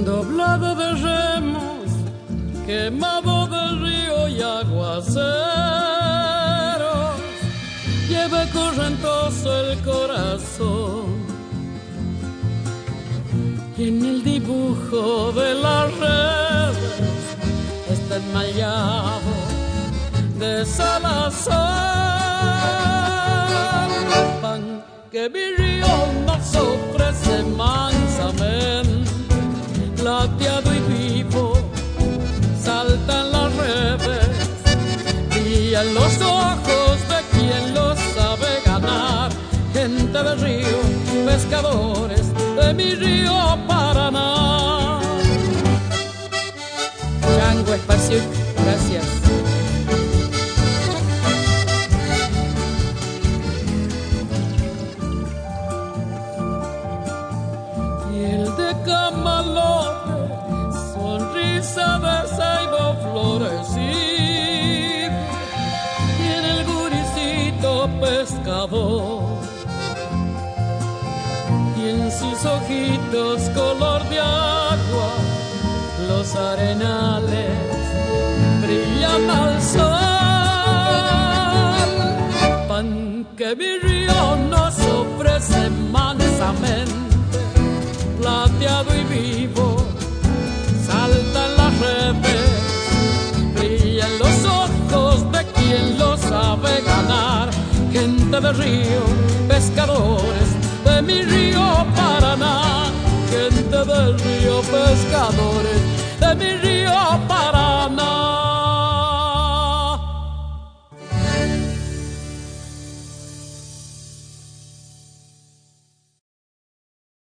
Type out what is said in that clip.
doblado de remos, quemado del río y aguaceros, lleva correntoso el corazón. Y en el dibujo de las redes está enmayado de Salazar. Pan que mi río nos ofrece mansamente, plateado y vivo, saltan las redes, brillan los ojos de quien lo sabe ganar. Gente de río, pescadores de mi río Paraná. Chango Espacio, gracias. Piel de camalote, sonrisa de ceibo florecido, tiene el guricito pescador, y en sus ojitos color de agua los arenales brillan al sol. Pan que mi río nos ofrece mansamente, plateado y vivo, saltan las redes, brillan los ojos de quien lo sabe ganar. Gente de río, pescadores de mi río Paraná. Gente del río, pescadores